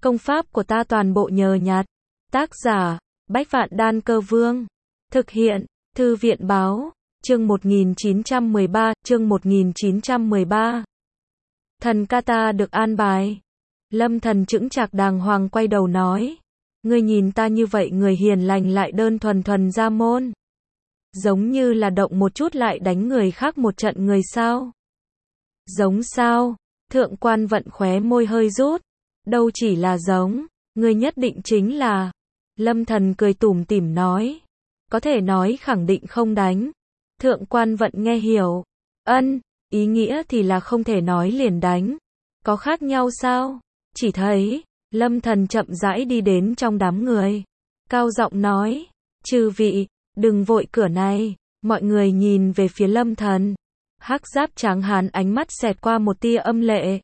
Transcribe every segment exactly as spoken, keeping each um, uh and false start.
Công pháp của ta toàn bộ nhờ nhặt. Tác giả, Bách Vạn Đan Cơ Vương. Thực hiện, Thư viện báo, chương một nghìn chín trăm mười ba, chương một nghìn chín trăm mười ba. Thần ca ta được an bài. Lâm Thần chững chạc đàng hoàng quay đầu nói. Ngươi nhìn ta như vậy người hiền lành lại đơn thuần thuần ra môn. Giống như là động một chút lại đánh người khác một trận người sao. Giống sao? Thượng quan vận khóe môi hơi rút. Đâu chỉ là giống, ngươi nhất định chính là. Lâm Thần cười tủm tỉm nói. Có thể nói khẳng định không đánh. Thượng quan vận nghe hiểu. Ân, ý nghĩa thì là không thể nói liền đánh. Có khác nhau sao? Chỉ thấy, Lâm Thần chậm rãi đi đến trong đám người. Cao giọng nói, chư vị, đừng vội cửa này. Mọi người nhìn về phía Lâm Thần. Hắc giáp tráng hán ánh mắt xẹt qua một tia âm lệ.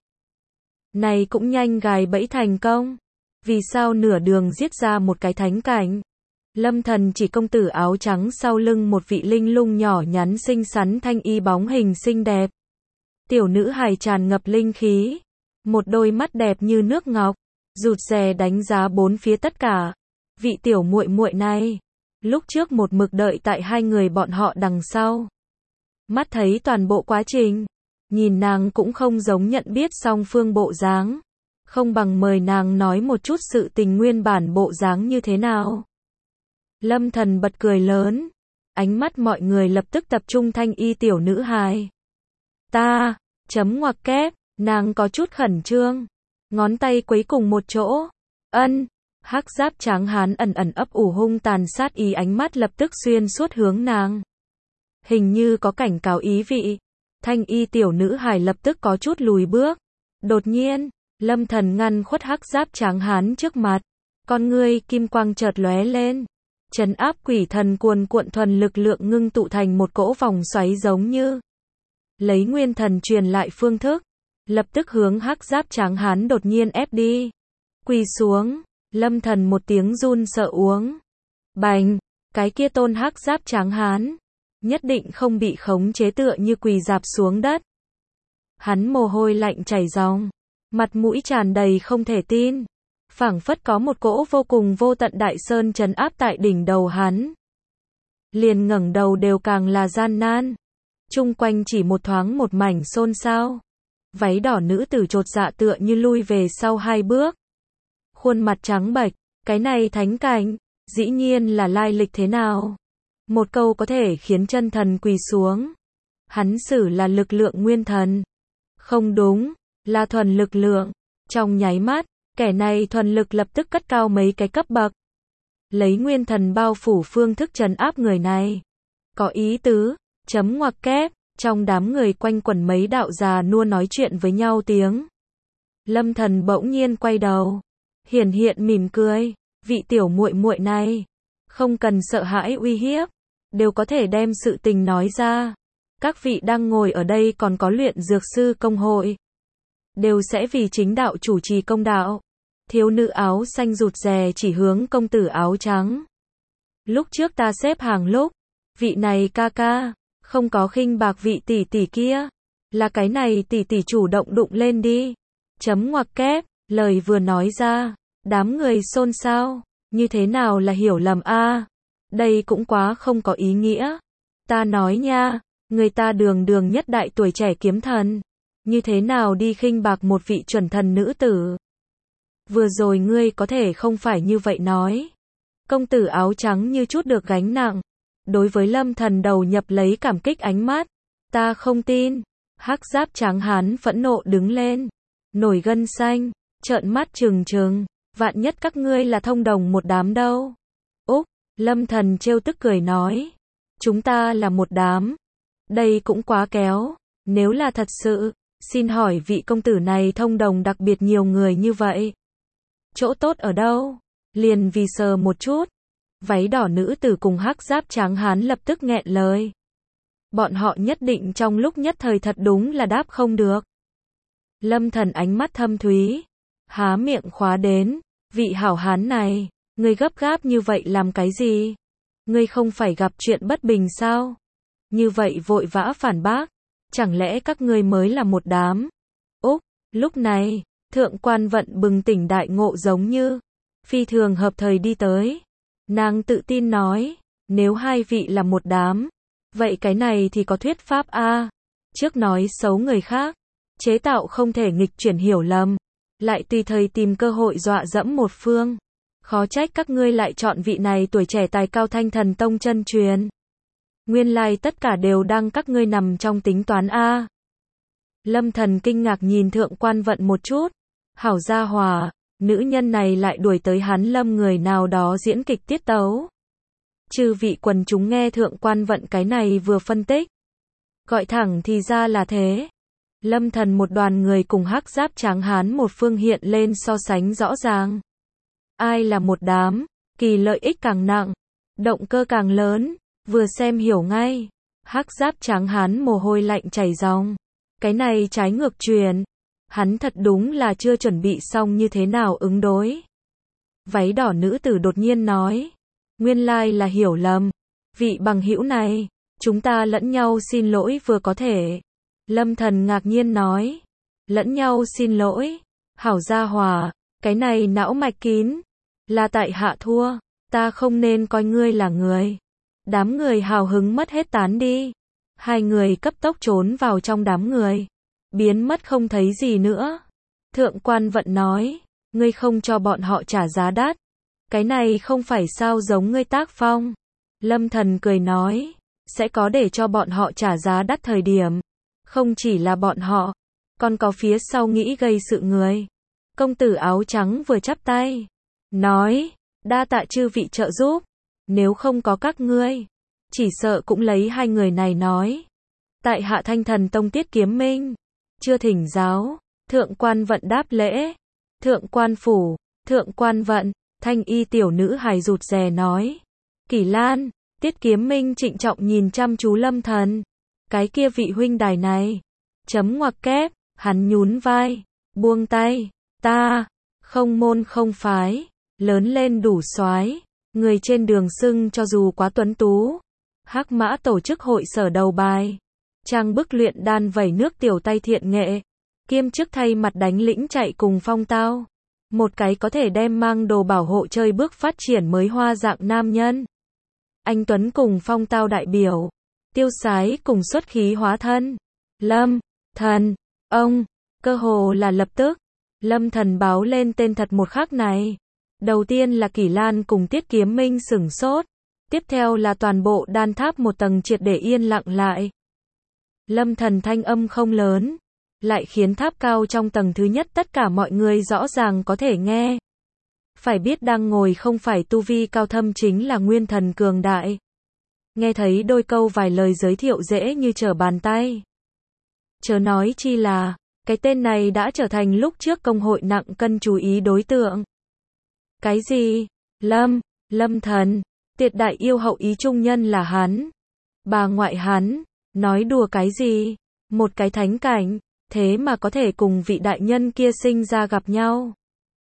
Này cũng nhanh gài bẫy thành công. Vì sao nửa đường giết ra một cái thánh cảnh? Lâm Thần chỉ công tử áo trắng sau lưng một vị linh lung nhỏ nhắn xinh xắn thanh y bóng hình xinh đẹp. Tiểu nữ hài tràn ngập linh khí. Một đôi mắt đẹp như nước ngọc. Rụt rè đánh giá bốn phía tất cả. Vị tiểu muội muội này. Lúc trước một mực đợi tại hai người bọn họ đằng sau. Mắt thấy toàn bộ quá trình. Nhìn nàng cũng không giống nhận biết song phương bộ dáng. Không bằng mời nàng nói một chút sự tình nguyên bản bộ dáng như thế nào. Lâm Thần bật cười lớn. Ánh mắt mọi người lập tức tập trung thanh y tiểu nữ hài. Ta, chấm ngoặc kép, nàng có chút khẩn trương. Ngón tay quấy cùng một chỗ. Ân, hắc giáp tráng hán ẩn ẩn ấp ủ hung tàn sát ý ánh mắt lập tức xuyên suốt hướng nàng. Hình như có cảnh cáo ý vị. Thanh y tiểu nữ hài lập tức có chút lùi bước. Đột nhiên, Lâm Thần ngăn khuất hắc giáp tráng hán trước mặt. Con ngươi kim quang chợt lóe lên. Trấn áp quỷ thần cuồn cuộn thuần lực lượng ngưng tụ thành một cỗ vòng xoáy giống như. Lấy nguyên thần truyền lại phương thức. Lập tức hướng hắc giáp tráng hán đột nhiên ép đi. Quỳ xuống. Lâm Thần một tiếng run sợ uống. Bành. Cái kia tôn hắc giáp tráng hán. Nhất định không bị khống chế tựa như quỳ dạp xuống đất. Hắn mồ hôi lạnh chảy ròng. Mặt mũi tràn đầy không thể tin. Phảng phất có một cỗ vô cùng vô tận đại sơn trấn áp tại đỉnh đầu hắn. Liền ngẩng đầu đều càng là gian nan. Chung quanh chỉ một thoáng một mảnh xôn xao. Váy đỏ nữ tử chột dạ tựa như lui về sau hai bước. Khuôn mặt trắng bệch, cái này thánh cảnh, dĩ nhiên là lai lịch thế nào? Một câu có thể khiến chân thần quỳ xuống. Hắn sử là lực lượng nguyên thần. Không đúng, là thuần lực lượng. Trong nháy mắt, kẻ này thuần lực lập tức cất cao mấy cái cấp bậc. Lấy nguyên thần bao phủ phương thức trấn áp người này. Có ý tứ, chấm ngoặc kép, trong đám người quanh quẩn mấy đạo già nua nói chuyện với nhau tiếng. Lâm Thần bỗng nhiên quay đầu, hiển hiện mỉm cười, vị tiểu muội muội này, không cần sợ hãi uy hiếp, đều có thể đem sự tình nói ra. Các vị đang ngồi ở đây còn có luyện dược sư công hội, đều sẽ vì chính đạo chủ trì công đạo. Thiếu nữ áo xanh rụt rè chỉ hướng công tử áo trắng. Lúc trước ta xếp hàng lúc, vị này ca ca, không có khinh bạc vị tỷ tỷ kia, là cái này tỷ tỷ chủ động đụng lên đi. Chấm ngoặc kép, lời vừa nói ra, đám người xôn xao, như thế nào là hiểu lầm a? À, đây cũng quá không có ý nghĩa. Ta nói nha, người ta đường đường nhất đại tuổi trẻ kiếm thần, như thế nào đi khinh bạc một vị chuẩn thần nữ tử? Vừa rồi ngươi có thể không phải như vậy nói. Công tử áo trắng như chút được gánh nặng. Đối với Lâm Thần đầu nhập lấy cảm kích ánh mắt. Ta không tin. Hắc giáp tráng hán phẫn nộ đứng lên. Nổi gân xanh. Trợn mắt trừng trừng. Vạn nhất các ngươi là thông đồng một đám đâu. Úc. Lâm Thần trêu tức cười nói. Chúng ta là một đám. Đây cũng quá kéo. Nếu là thật sự. Xin hỏi vị công tử này thông đồng đặc biệt nhiều người như vậy. Chỗ tốt ở đâu? Liền vì sờ một chút. Váy đỏ nữ tử cùng hắc giáp tráng hán lập tức nghẹn lời. Bọn họ nhất định trong lúc nhất thời thật đúng là đáp không được. Lâm Thần ánh mắt thâm thúy. Há miệng khóa đến. Vị hảo hán này, ngươi gấp gáp như vậy làm cái gì? Ngươi không phải gặp chuyện bất bình sao? Như vậy vội vã phản bác. Chẳng lẽ các ngươi mới là một đám? Úc, lúc này, Thượng quan vận bừng tỉnh đại ngộ giống như phi thường hợp thời đi tới. Nàng tự tin nói, nếu hai vị là một đám, vậy cái này thì có thuyết pháp a. Trước nói xấu người khác, chế tạo không thể nghịch chuyển hiểu lầm, lại tùy thời tìm cơ hội dọa dẫm một phương. Khó trách các ngươi lại chọn vị này tuổi trẻ tài cao Thanh Thần Tông chân truyền. Nguyên lai tất cả đều đang các ngươi nằm trong tính toán a. Lâm Thần kinh ngạc nhìn Thượng quan vận một chút. Hảo gia hòa, nữ nhân này lại đuổi tới hắn Lâm người nào đó diễn kịch tiết tấu. Chư vị quần chúng nghe Thượng quan vận cái này vừa phân tích. Gọi thẳng thì ra là thế. Lâm Thần một đoàn người cùng hắc giáp tráng hán một phương hiện lên so sánh rõ ràng. Ai là một đám, kỳ lợi ích càng nặng, động cơ càng lớn, vừa xem hiểu ngay. Hắc giáp tráng hán mồ hôi lạnh chảy ròng. Cái này trái ngược truyền. Hắn thật đúng là chưa chuẩn bị xong như thế nào ứng đối. Váy đỏ nữ tử đột nhiên nói. Nguyên lai là hiểu lầm. Vị bằng hữu này, chúng ta lẫn nhau xin lỗi vừa có thể. Lâm Thần ngạc nhiên nói. Lẫn nhau xin lỗi. Hảo gia hòa, cái này não mạch kín. Là tại hạ thua, ta không nên coi ngươi là người. Đám người hào hứng mất hết tán đi. Hai người cấp tốc trốn vào trong đám người. Biến mất không thấy gì nữa. Thượng quan vận nói, ngươi không cho bọn họ trả giá đắt. Cái này không phải sao giống ngươi tác phong. Lâm Thần cười nói, sẽ có để cho bọn họ trả giá đắt thời điểm. Không chỉ là bọn họ, còn có phía sau nghĩ gây sự người. Công tử áo trắng vừa chắp tay, nói, đa tạ chư vị trợ giúp. Nếu không có các ngươi, chỉ sợ cũng lấy hai người này nói. Tại hạ Thanh Thần Tông Tiết Kiếm Minh. Chưa thỉnh giáo, Thượng quan vận đáp lễ. Thượng quan phủ, Thượng quan vận, thanh y tiểu nữ hài rụt rè nói. Kỷ Lan, Tiết Kiếm Minh trịnh trọng nhìn chăm chú Lâm Thần. Cái kia vị huynh đài này. Chấm ngoặc kép, hắn nhún vai, buông tay. Ta, không môn không phái, lớn lên đủ soái, người trên đường xưng cho dù quá tuấn tú. Hắc Mã tổ chức hội sở đầu bài. Trang bức luyện đan vẩy nước tiểu tay thiện nghệ. Kiêm chức thay mặt đánh lĩnh chạy cùng Phong Tao. Một cái có thể đem mang đồ bảo hộ chơi bước phát triển mới hoa dạng nam nhân. Anh Tuấn cùng Phong Tao đại biểu. Tiêu sái cùng xuất khí hóa thân. Lâm, Thần, ông, cơ hồ là lập tức. Lâm Thần báo lên tên thật một khắc này. Đầu tiên là Kỷ Lan cùng Tiết Kiếm Minh sửng sốt. Tiếp theo là toàn bộ đan tháp một tầng triệt để yên lặng lại. Lâm Thần thanh âm không lớn, lại khiến tháp cao trong tầng thứ nhất tất cả mọi người rõ ràng có thể nghe. Phải biết đang ngồi không phải tu vi cao thâm chính là nguyên thần cường đại. Nghe thấy đôi câu vài lời giới thiệu dễ như trở bàn tay. Chớ nói chi là, cái tên này đã trở thành lúc trước công hội nặng cân chú ý đối tượng. Cái gì? Lâm, Lâm Thần, tuyệt đại yêu hậu ý trung nhân là hắn. Bà ngoại hắn. Nói đùa cái gì? Một cái thánh cảnh, thế mà có thể cùng vị đại nhân kia sinh ra gặp nhau.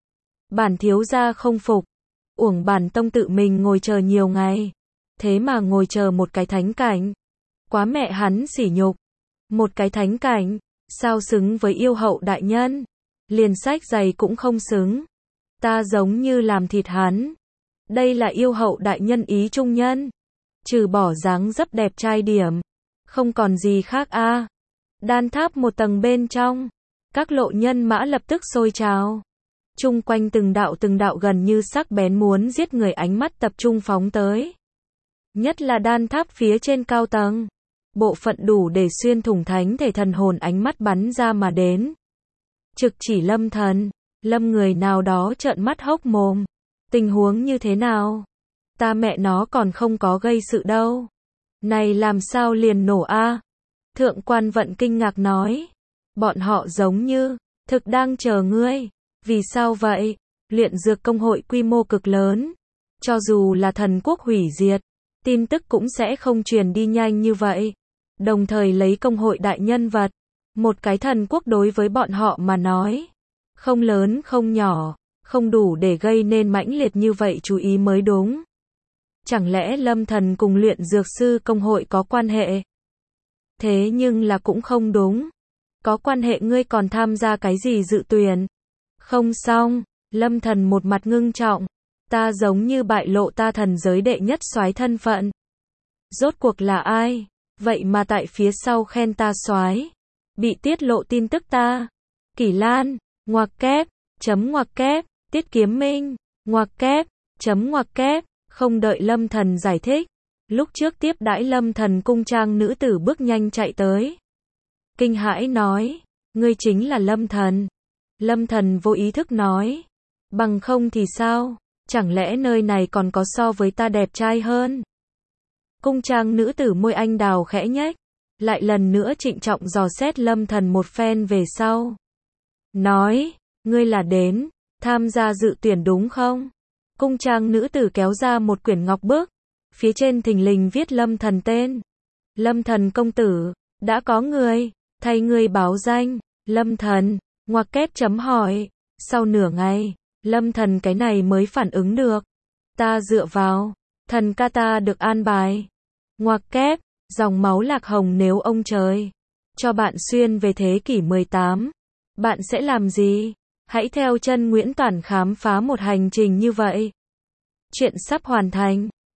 Bản thiếu gia không phục. Uổng bản tông tự mình ngồi chờ nhiều ngày. Thế mà ngồi chờ một cái thánh cảnh. Quá mẹ hắn sỉ nhục. Một cái thánh cảnh, sao xứng với yêu hậu đại nhân? Liền sách giày cũng không xứng. Ta giống như làm thịt hắn. Đây là yêu hậu đại nhân ý trung nhân. Trừ bỏ dáng dấp đẹp trai điểm. Không còn gì khác a. À. Đan tháp một tầng bên trong, các lộ nhân mã lập tức sôi trào. Chung quanh từng đạo từng đạo gần như sắc bén muốn giết người ánh mắt tập trung phóng tới. Nhất là đan tháp phía trên cao tầng. Bộ phận đủ để xuyên thủng thánh thể thần hồn ánh mắt bắn ra mà đến. Trực chỉ Lâm Thần, Lâm người nào đó trợn mắt hốc mồm. Tình huống như thế nào? Ta mẹ nó còn không có gây sự đâu. Này làm sao liền nổ a? À? Thượng quan vận kinh ngạc nói. Bọn họ giống như, thực đang chờ ngươi. Vì sao vậy? Luyện dược công hội quy mô cực lớn. Cho dù là thần quốc hủy diệt, tin tức cũng sẽ không truyền đi nhanh như vậy. Đồng thời lấy công hội đại nhân vật. Một cái thần quốc đối với bọn họ mà nói. Không lớn không nhỏ, không đủ để gây nên mãnh liệt như vậy chú ý mới đúng. Chẳng lẽ Lâm Thần cùng luyện dược sư công hội có quan hệ? Thế nhưng là cũng không đúng. Có quan hệ ngươi còn tham gia cái gì dự tuyển? Không xong, Lâm Thần một mặt ngưng trọng. Ta giống như bại lộ ta thần giới đệ nhất soái thân phận. Rốt cuộc là ai? Vậy mà tại phía sau khen ta soái. Bị tiết lộ tin tức ta. Kỷ Lan, ngoặc kép, chấm ngoặc kép, Tiết Kiếm Minh, ngoặc kép, chấm ngoặc kép, không đợi Lâm Thần giải thích. Lúc trước tiếp đãi Lâm Thần cung trang nữ tử bước nhanh chạy tới. Kinh hãi nói, ngươi chính là Lâm Thần. Lâm Thần vô ý thức nói, bằng không thì sao, chẳng lẽ nơi này còn có so với ta đẹp trai hơn? Cung trang nữ tử môi anh đào khẽ nhếch, lại lần nữa trịnh trọng dò xét Lâm Thần một phen về sau. Nói, ngươi là đến tham gia dự tuyển đúng không? Cung trang nữ tử kéo ra một quyển ngọc bức, phía trên thình lình viết Lâm Thần tên. Lâm Thần công tử, đã có người thay ngươi báo danh. Lâm Thần, ngoặc kép chấm hỏi. Sau nửa ngày, Lâm Thần cái này mới phản ứng được. Ta dựa vào, thần ca ta được an bài. Ngoặc kép, dòng máu lạc hồng nếu ông trời cho bạn xuyên về thế kỷ mười tám, bạn sẽ làm gì? Hãy theo chân Nguyễn Toản khám phá một hành trình như vậy. Chuyện sắp hoàn thành.